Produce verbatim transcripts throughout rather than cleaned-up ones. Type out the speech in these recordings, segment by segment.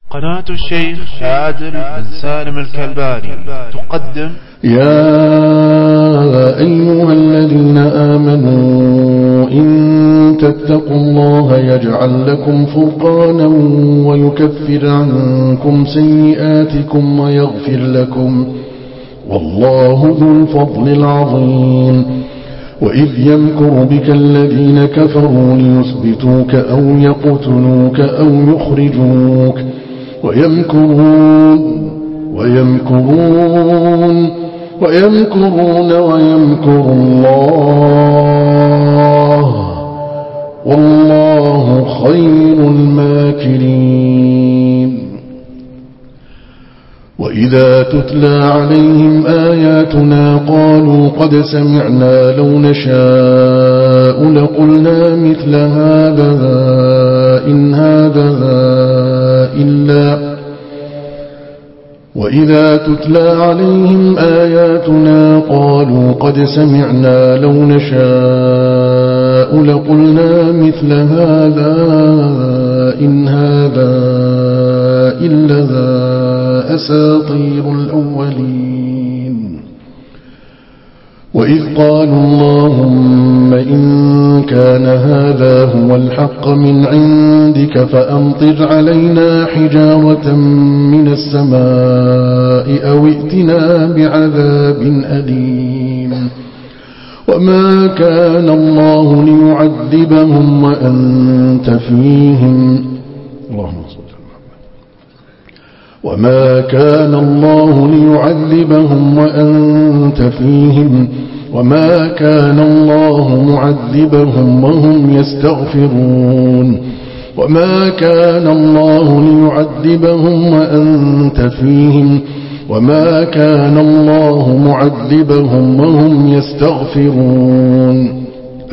قناة الشيخ عادل بن سالم الكلباني تقدم يا أيها الذين آمنوا إن تتقوا الله يجعل لكم فرقانا ويكفر عنكم سيئاتكم ويغفر لكم والله ذو الفضل العظيم. وإذ يمكر بك الذين كفروا ليثبتوك أو يقتلوك أو يخرجوك ويمكرون ويمكرون ويمكرون ويمكر الله والله خير الماكرين. وإذا تتلى عليهم آياتنا قالوا قد سمعنا لو نشاء لقلنا مثل هذا إن هذا إلا وإذا تتلى عليهم آياتنا قالوا قد سمعنا لو نشاء لقلنا مثل هذا إن هذا إلا أساطير الأولين. وإذ قالوا اللهم إن كان هذا هو الحق من عندك فأمطر علينا حجارة من السماء أو ائتنا بعذاب أليم. وما كان الله ليعذبهم وأنت فيهم اللهم صل وما كان الله ليعذبهم وأنت فيهم وما كان الله معذبهم وهم يستغفرون وما كان الله ليعذبهم وأنت فيهم وما كان الله معذبهم وهم يستغفرون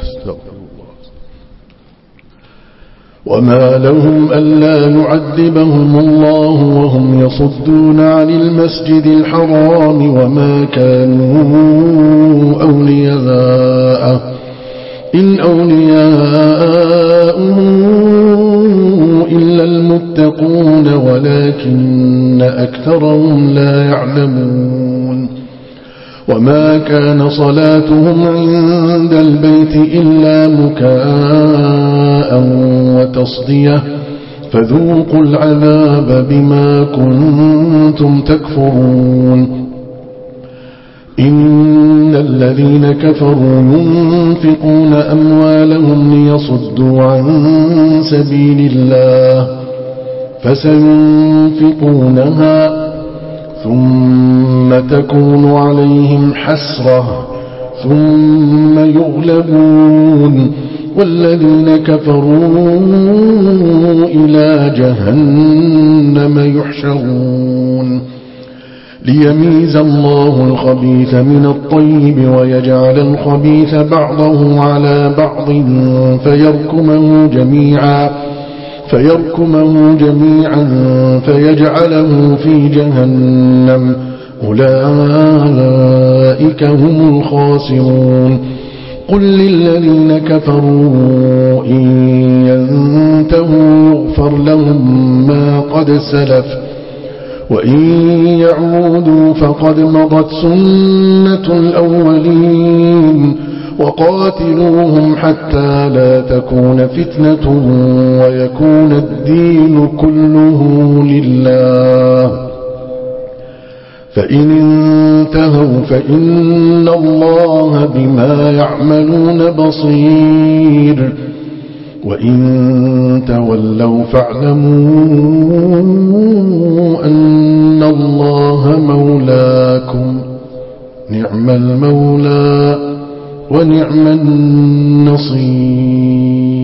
وما لهم ألا يعذبهم الله وهم يصدون عن المسجد الحرام وما كانوا أولياءه إن أولياؤه إلا المتقون ولكن أكثرهم لا يعلمون. وما كان صلاتهم عند البيت إلا مكاء وتصدية فذوقوا العذاب بما كنتم تكفرون. إن الذين كفروا ينفقون أموالهم ليصدوا عن سبيل الله فسينفقونها ثم تكون عليهم حسرة ثم يغلبون والذين كفروا إلى جهنم يحشرون ليميز الله الخبيث من الطيب ويجعل الخبيث بعضه على بعض فيركمه جميعا فيركمه جميعا فيجعله في جهنم أولئك هم الخاسرون. قل للذين كفروا إن ينتهوا يغفر لهم ما قد سلف وإن يعودوا فقد مضت سنة الأولين وقاتلوهم حتى لا تكون فتنة ويكون الدين كله لله فإن انتهوا فإن الله بما يعملون بصير وإن تولوا فاعلموا أن الله مولاكم نعم المولى ونعم النصير.